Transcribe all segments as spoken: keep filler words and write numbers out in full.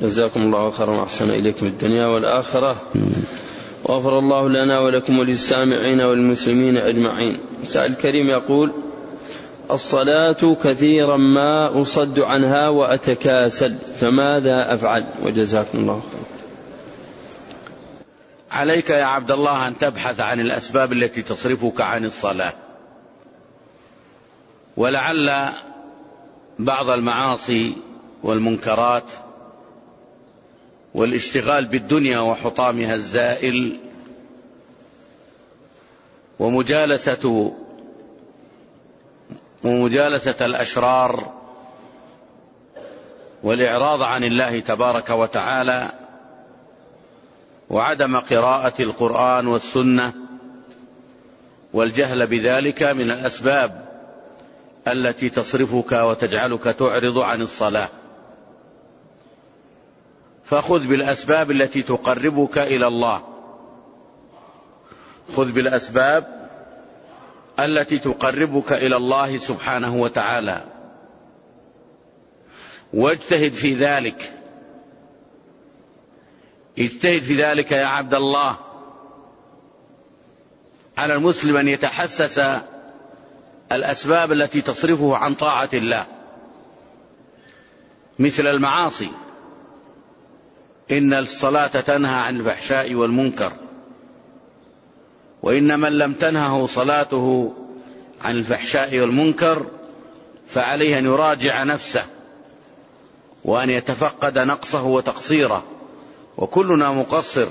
جزاكم الله خيرا وأحسن إليكم الدنيا والآخرة، وغفر الله لنا ولكم وللسامعين والمسلمين أجمعين. سائل الكريم يقول: الصلاة كثيرا ما أصد عنها وأتكاسل، فماذا أفعل؟ وجزاكم الله خيرا. عليك يا عبد الله أن تبحث عن الأسباب التي تصرفك عن الصلاة، ولعل بعض المعاصي والمنكرات والاشتغال بالدنيا وحطامها الزائل ومجالسة ومجالسة الأشرار والإعراض عن الله تبارك وتعالى وعدم قراءة القرآن والسنة والجهل بذلك من الأسباب التي تصرفك وتجعلك تعرض عن الصلاة. فخذ بالأسباب التي تقربك إلى الله، خذ بالأسباب التي تقربك إلى الله سبحانه وتعالى، واجتهد في ذلك، اجتهد في ذلك يا عبد الله. على المسلم أن يتحسس الأسباب التي تصرفه عن طاعة الله، مثل المعاصي، إن الصلاة تنهى عن الفحشاء والمنكر، وإن من لم تنهه صلاته عن الفحشاء والمنكر فعليه أن يراجع نفسه وأن يتفقد نقصه وتقصيره، وكلنا مقصر،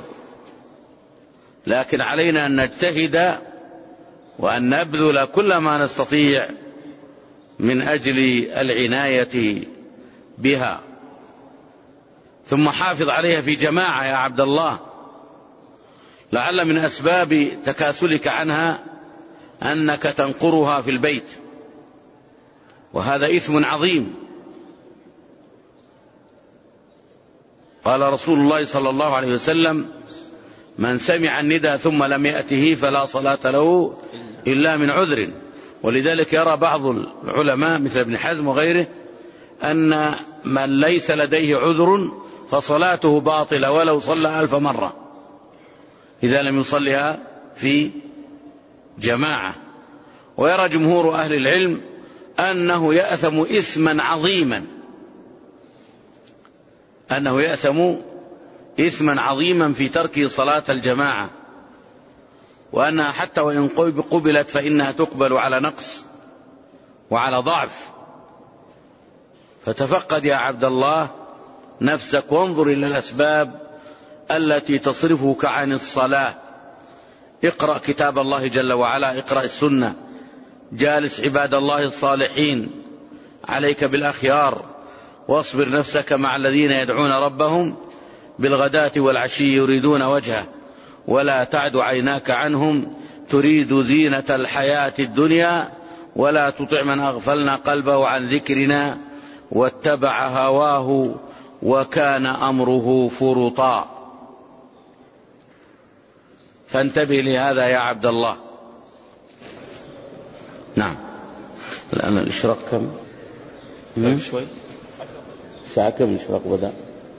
لكن علينا أن نجتهد وأن نبذل كل ما نستطيع من أجل العناية بها. ثم حافظ عليها في جماعة يا عبد الله، لعل من أسباب تكاسلك عنها أنك تنقرها في البيت، وهذا إثم عظيم. قال رسول الله صلى الله عليه وسلم: من سمع الندى ثم لم يأته فلا صلاة له إلا من عذر. ولذلك يرى بعض العلماء مثل ابن حزم وغيره أن من ليس لديه عذر فصلاته باطلة ولو صلى ألف مرة إذا لم يصلها في جماعة. ويرى جمهور أهل العلم أنه يأثم إثما عظيما، أنه يأثم إثما عظيما في ترك صلاة الجماعة، وأنها حتى وإن قبلت فإنها تقبل على نقص وعلى ضعف. فتفقد يا عبد الله نفسك وانظر إلى الأسباب التي تصرفك عن الصلاة. اقرأ كتاب الله جل وعلا، اقرأ السنة، جالس عباد الله الصالحين، عليك بالأخيار، واصبر نفسك مع الذين يدعون ربهم بالغداة والعشي يريدون وجهه ولا تعد عيناك عنهم تريد زينة الحياة الدنيا ولا تطع من أغفلنا قلبه عن ذكرنا واتبع هواه وكان أمره فرطا. فانتبه لهذا يا عبد الله. نعم. الآن الإشراق كم؟ شوي. الساعة كم الإشراق بدأ؟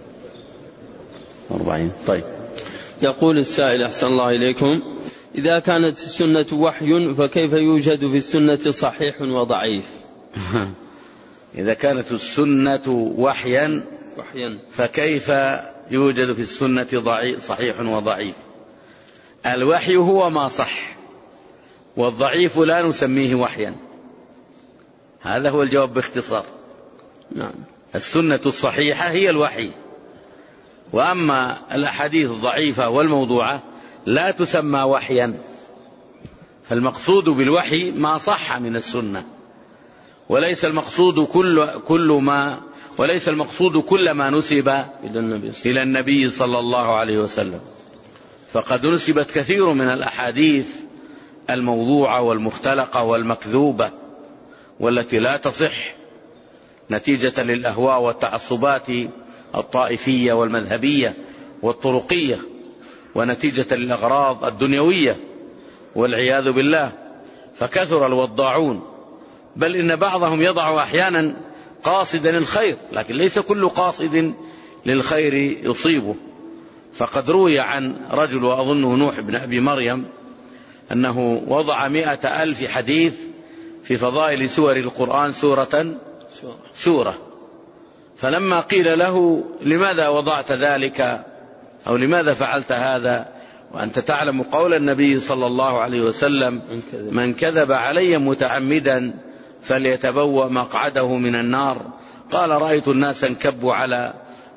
أربعين. طيب. يقول السائل: أحسن الله إليكم، إذا كانت السنة وحي فكيف يوجد في السنة صحيح وضعيف؟ إذا كانت السنة وحيا وحيا فكيف يوجد في السنة ضعيف صحيح وضعيف؟ الوحي هو ما صح، والضعيف لا نسميه وحيا. هذا هو الجواب باختصار. نعم. السنة الصحيحة هي الوحي، وأما الأحاديث الضعيفة والموضوعة لا تسمى وحيا. فالمقصود بالوحي ما صح من السنة، وليس المقصود كل كل ما وليس المقصود كل ما نسب إلى النبي, إلى النبي صلى الله عليه وسلم. فقد نسبت كثير من الأحاديث الموضوعة والمختلقة والمكذوبة والتي لا تصح نتيجة للأهواء والتعصبات الطائفية والمذهبية والطرقية، ونتيجة للأغراض الدنيوية والعياذ بالله. فكثر الوضاعون، بل إن بعضهم يضع أحيانا قاصدا الخير، لكن ليس كل قاصد للخير يصيبه. فقد روي عن رجل وأظنه نوح بن أبي مريم أنه وضع مئة ألف حديث في فضائل سور القرآن سورة سورة. فلما قيل له لماذا وضعت ذلك أو لماذا فعلت هذا وأنت تعلم قول النبي صلى الله عليه وسلم من كذب علي متعمدا فليتبوأ مقعده من النار، قال رأيت الناس انكبوا على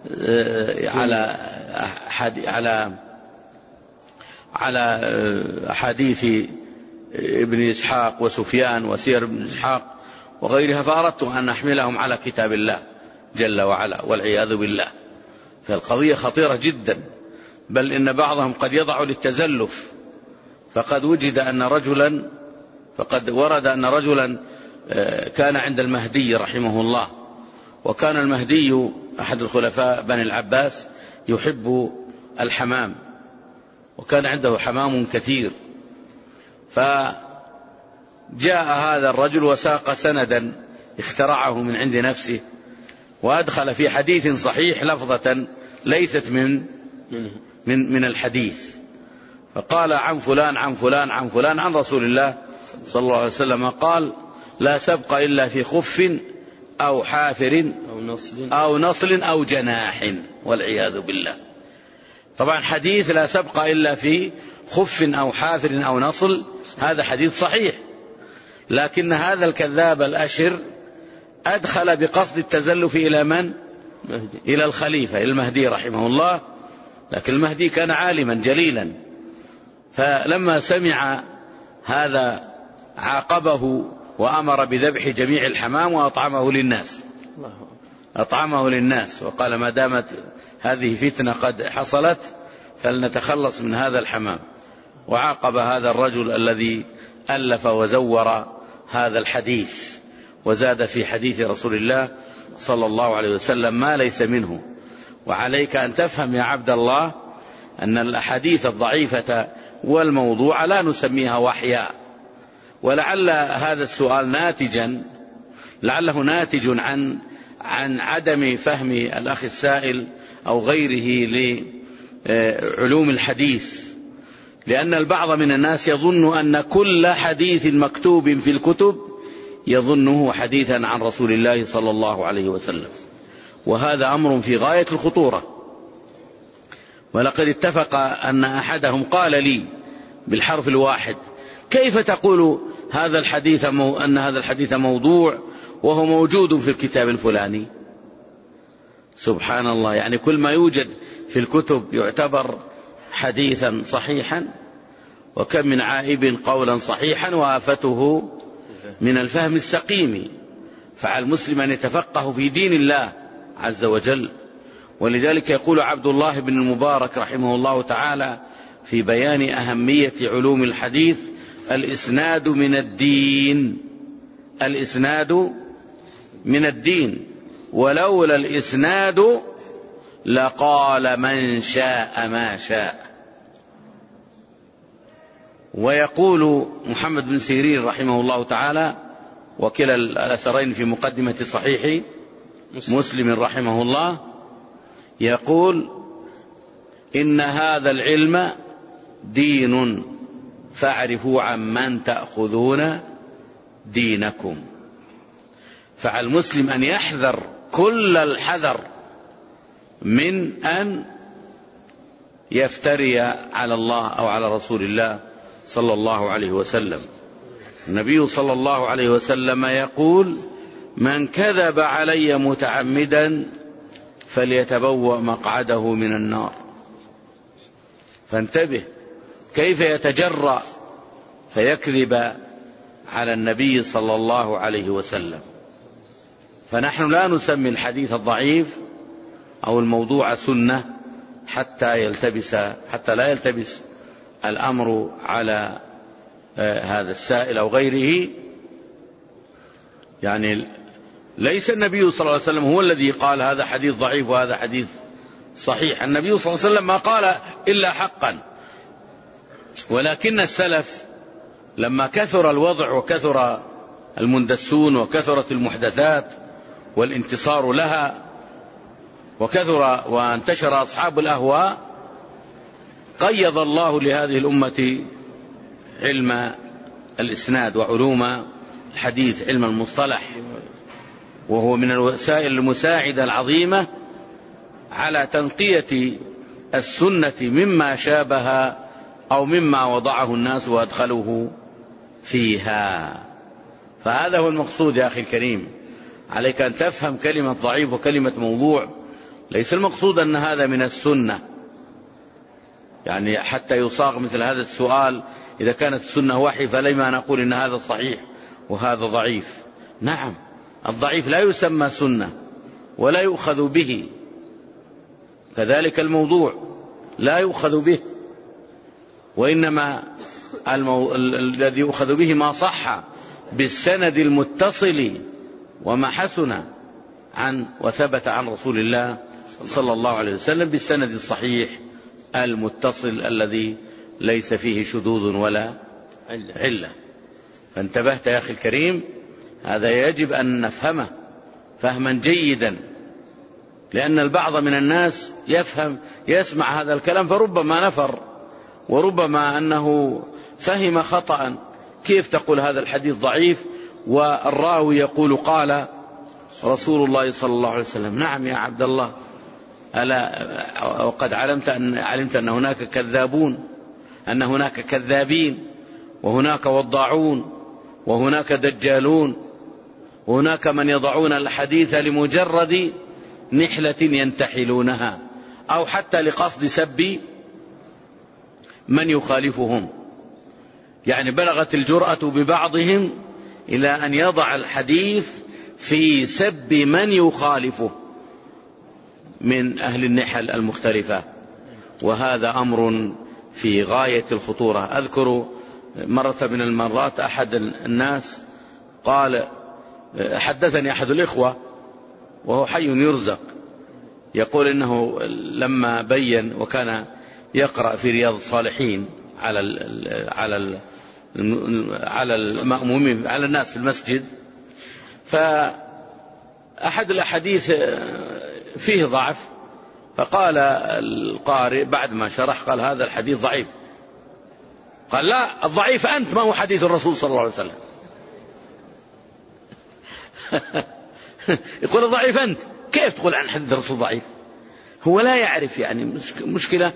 على على على أحاديث ابن إسحاق وسفيان وسير ابن إسحاق وغيرها، فأردت أن أحملهم على كتاب الله جل وعلا والعياذ بالله. فالقضية خطيرة جدا، بل إن بعضهم قد يضع للتزلف. فقد وجد أن رجلا فقد ورد أن رجلا كان عند المهدي رحمه الله، وكان المهدي أحد الخلفاء بني العباس يحب الحمام، وكان عنده حمام كثير. فجاء هذا الرجل وساق سندا اخترعه من عند نفسه، وأدخل في حديث صحيح لفظة ليست من من من الحديث، فقال عن فلان عن فلان عن فلان عن رسول الله صلى الله عليه وسلم قال لا سبق إلا في خف أو حافر أو نصل أو, نصل أو جناح والعياذ بالله. طبعا حديث لا سبق إلا في خف أو حافر أو نصل هذا حديث صحيح، لكن هذا الكذاب الأشر أدخل بقصد التزلف إلى من؟ مهدي. إلى الخليفة إلى المهدي رحمه الله. لكن المهدي كان عالما جليلا، فلما سمع هذا عاقبه وأمر بذبح جميع الحمام وأطعمه للناس أطعمه للناس وقال ما دامت هذه فتنة قد حصلت فلنتخلص من هذا الحمام. وعاقب هذا الرجل الذي ألف وزور هذا الحديث، وزاد في حديث رسول الله صلى الله عليه وسلم ما ليس منه. وعليك أن تفهم يا عبد الله أن الأحاديث الضعيفة والموضوع لا نسميها وحيا. ولعل هذا السؤال ناتجا لعله ناتج عن عن عدم فهم الأخ السائل أو غيره لعلوم الحديث، لأن البعض من الناس يظن أن كل حديث مكتوب في الكتب يظنه حديثا عن رسول الله صلى الله عليه وسلم، وهذا أمر في غاية الخطورة. ولقد اتفق أن أحدهم قال لي بالحرف الواحد كيف تقول هذا الحديث مو أن هذا الحديث موضوع وهو موجود في الكتاب الفلاني؟ سبحان الله، يعني كل ما يوجد في الكتب يعتبر حديثا صحيحا، وكم من عائب قولا صحيحا وآفته من الفهم السقيم. فعلى المسلم أن يتفقه في دين الله عز وجل. ولذلك يقول عبد الله بن المبارك رحمه الله تعالى في بيان أهمية علوم الحديث الإسناد من الدين الإسناد من الدين ولولا الإسناد لقال من شاء ما شاء. ويقول محمد بن سيرين رحمه الله تعالى وكلا الأثرين في مقدمة صحيح مسلم رحمه الله يقول إن هذا العلم دين فاعرفوا عمن تأخذون دينكم. فعلى المسلم أن يحذر كل الحذر من أن يفتري على الله أو على رسول الله صلى الله عليه وسلم. النبي صلى الله عليه وسلم يقول من كذب علي متعمدا فليتبوأ مقعده من النار. فانتبه كيف يتجرأ فيكذب على النبي صلى الله عليه وسلم. فنحن لا نسمي الحديث الضعيف أو الموضوع سنة حتى يلتبس حتى لا يلتبس الأمر على هذا السائل أو غيره. يعني ليس النبي صلى الله عليه وسلم هو الذي قال هذا حديث ضعيف وهذا حديث صحيح. النبي صلى الله عليه وسلم ما قال إلا حقا، ولكن السلف لما كثر الوضع وكثر المندسون وكثرت المحدثات والانتصار لها وكثر وانتشر أصحاب الأهواء قيض الله لهذه الأمة علم الإسناد وعلوم الحديث، علم المصطلح، وهو من الوسائل المساعدة العظيمة على تنقية السنة مما شابه أو مما وضعه الناس وأدخلوه فيها. فهذا هو المقصود يا أخي الكريم، عليك أن تفهم كلمة ضعيف وكلمة موضوع. ليس المقصود أن هذا من السنة، يعني حتى يصاغ مثل هذا السؤال إذا كانت السنة وحي فلما نقول إن هذا صحيح وهذا ضعيف. نعم، الضعيف لا يسمى سنة ولا يؤخذ به، كذلك الموضوع لا يؤخذ به، وإنما المو... الذي يؤخذ به ما صح بالسند المتصل وما حسن عن وثبت عن رسول الله صلى الله عليه وسلم بالسند الصحيح المتصل الذي ليس فيه شذوذ ولا علة. فانتبهت يا أخي الكريم، هذا يجب أن نفهمه فهما جيدا، لأن البعض من الناس يفهم يسمع هذا الكلام فربما نفر، وربما أنه فهم خطأ. كيف تقول هذا الحديث ضعيف والراوي يقول قال رسول الله صلى الله عليه وسلم؟ نعم يا عبد الله، ألا وقد علمت أن علمت أن هناك كذابون، أن هناك كذابين، وهناك وضاعون، وهناك دجالون، وهناك من يضعون الحديث لمجرد نحلة ينتحلونها أو حتى لقصد سب من يخالفهم. يعني بلغت الجرأة ببعضهم إلى أن يضع الحديث في سب من يخالفه من أهل النحل المختلفة، وهذا أمر في غاية الخطورة. أذكر مرة من المرات أحد الناس قال، حدثني أحد الإخوة وهو حي يرزق، يقول إنه لما بين وكان يقرأ في رياض الصالحين على ال على ال على المأمومين على الناس في المسجد، فأحد الأحاديث فيه ضعف، فقال القارئ بعد ما شرح قال هذا الحديث ضعيف. قال لا، الضعيف أنت، ما هو حديث الرسول صلى الله عليه وسلم. يقول الضعيف أنت، كيف تقول عن حديث الرسول ضعيف؟ هو لا يعرف، يعني مشكلة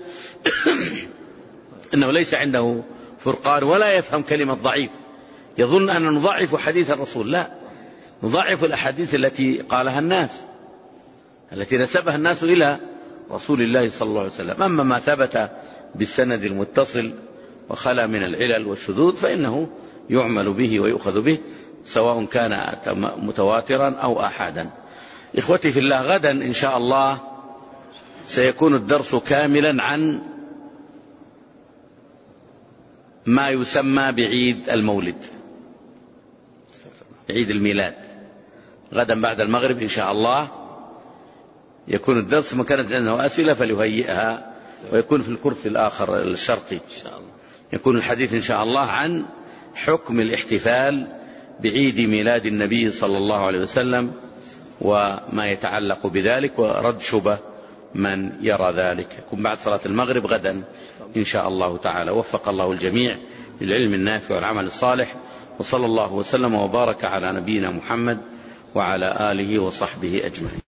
أنه ليس عنده فرقان ولا يفهم كلمة ضعيف، يظن أن نضعف حديث الرسول. لا، نضعف الأحاديث التي قالها الناس، التي نسبها الناس إلى رسول الله صلى الله عليه وسلم. أما ما ثبت بالسند المتصل وخلا من العلل والشذوذ فإنه يعمل به ويؤخذ به، سواء كان متواترا أو آحادا. إخوتي في الله، غدا إن شاء الله سيكون الدرس كاملا عن ما يسمى بعيد المولد، عيد الميلاد. غدا بعد المغرب إن شاء الله يكون الدرس، ما كانت عنده أسئلة فليهيئها، ويكون في الكرسي الآخر الشرقي يكون الحديث إن شاء الله عن حكم الاحتفال بعيد ميلاد النبي صلى الله عليه وسلم وما يتعلق بذلك، ورد شبه من يرى ذلك. يكون بعد صلاة المغرب غدا إن شاء الله تعالى. وفق الله الجميع للعلم النافع والعمل الصالح، وصلى الله وسلم وبارك على نبينا محمد وعلى آله وصحبه أجمعين.